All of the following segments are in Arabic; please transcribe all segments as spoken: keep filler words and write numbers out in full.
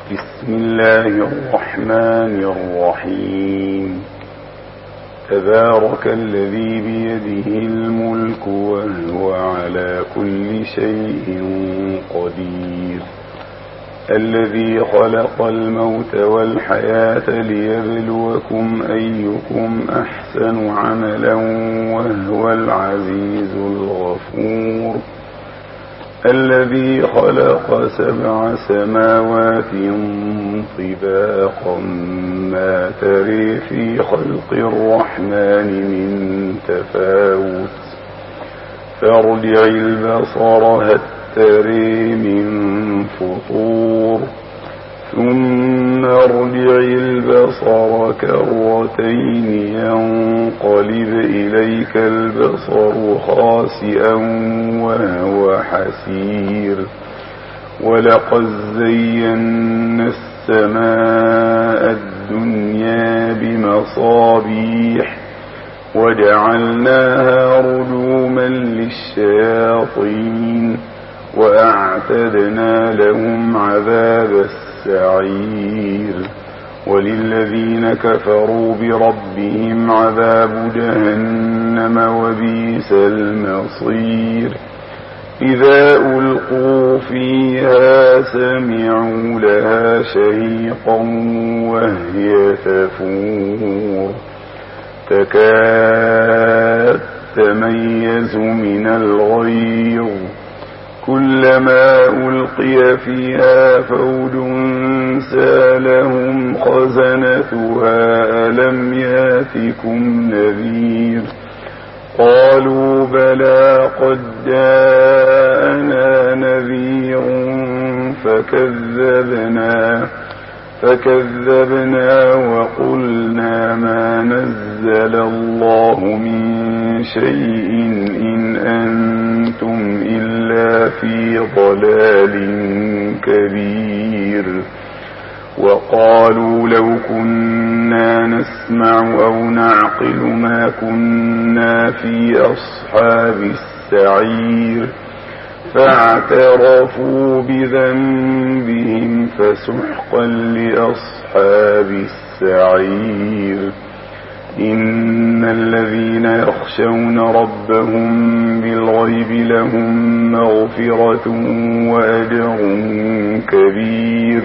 بسم الله الرحمن الرحيم. تبارك الذي بيده الملك وهو على كل شيء قدير، الذي خلق الموت والحياة ليبلوكم أيكم أحسن عملا وهو العزيز الغفور، الذي خلق سبع سماوات طباقا ما تري في خلق الرحمن من تفاوت، فارجع البصر هل تري من فطور، ثم ارجع البصر كرتين ينقلب إليك البصر خاسئا وهو حسير، ولقد زينا السماء الدنيا بمصابيح وجعلناها رجوما للشياطين وأعتدنا لهم عذاب السعير، وللذين كفروا بربهم عذاب جهنم وبئس المصير. إذا ألقوا فيها سمعوا لها شهيقا وهي تفور، تكاد تميز من الغيظ، كلما ألقي فيها فوج سالهم خزنتها ألم ياتكم نذير، قالوا بلى قد جاءنا نذير فكذبنا فكذبنا وقلنا ما نزل الله من شيء إن أنتم إلا في ضلال كبير، وقالوا لو كنا نسمع أو نعقل ما كنا في أصحاب السعير، فاعترفوا بذنبهم فسحقا لأصحاب السعير. إن الذين يخشون ربهم بالغيب لهم مغفرة وأجر كبير.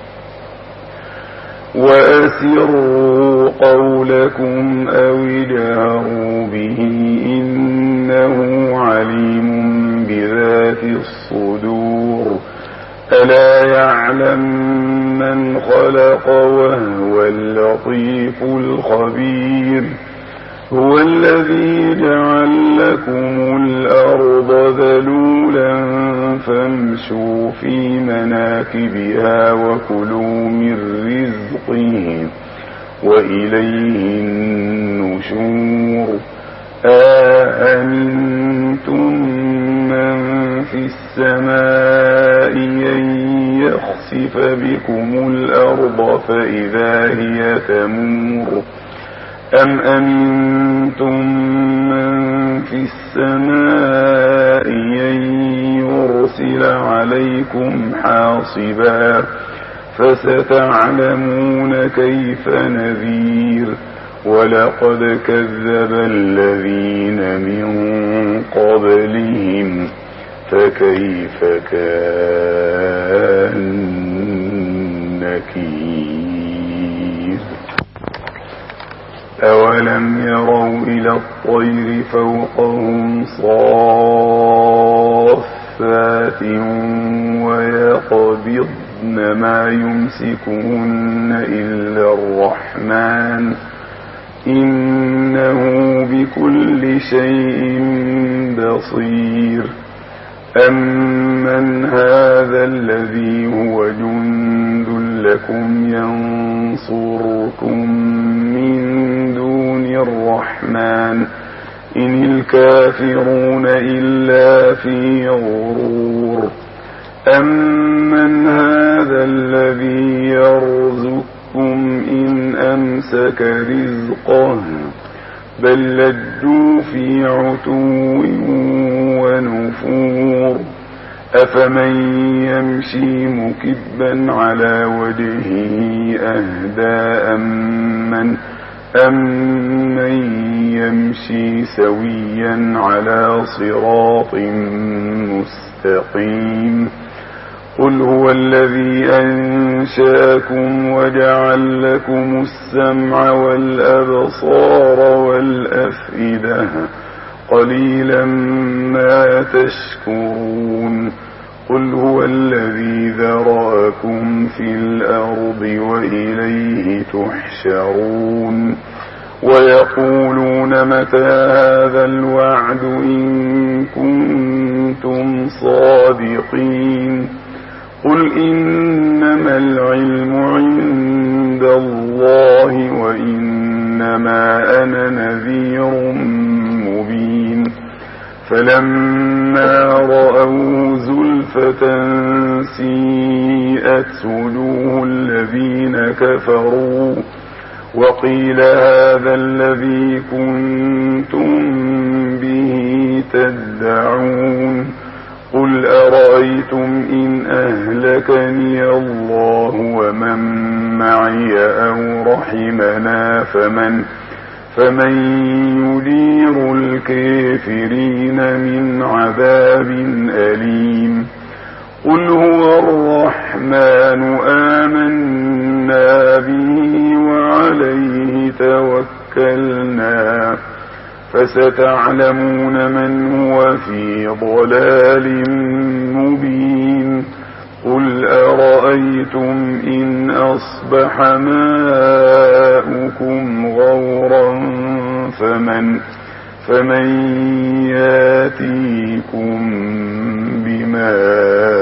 وأسروا قولكم أو اجهروا به إنه عليم بذات الصدور، ألا يعلم من خلق وهو اللطيف الخبير. هو الذي جعل لكم الأرض ذلولا فامشوا في مناكبها وكلوا من رزقه وإليه النشور. أأمنتم من في السماء أن يخسف بكم الأرض فإذا هي تمور، أم أمنتم من في السماء أن يرسل عليكم حاصبا، فستعلمون كيف نذير. ولقد كذب الذين من قبلهم فكيف كان نكير. أولم يروا إلى الطير فوقهم صافات ويقبضن ما يمسكهن إلا الرحمن إنه بكل شيء بصير. أمن هذا الذي هو جند لكم ينصركم من دون الرحمن إن الكافرون إلا في غرور. أمن هذا الذي يرزقكم إن أمسك رزقه بل لجوا في عتو ونفور. أفمن يمشي مكبا على وجهه أهدى أمن أمن يمشي سويا على صراط مستقيم قل هو الذي أنشأكم وجعل لكم السمع والأبصار والأفئدة قليلا ما تشكرون قل هو الذي ذرأكم في الأرض وإليه تحشرون ويقولون متى هذا الوعد إن كنتم صادقين قل إنما العلم عند الله وإنما أنا نذير مبين فلما رأوا زلفة سيئت وجوه الذين كفروا وقيل هذا الذي كنتم به تدعون قل أرأيتم إن أهلكني الله ومن معي أو رحمنا فمن فمن يجير الكافرين من عذاب أليم قل هو الرحمن آمنا به وعليه توكلنا فستعلمون من هو في ضلال مبين قل أرأيتم إن أصبح ماؤكم غورا فمن فمن ياتيكم بماء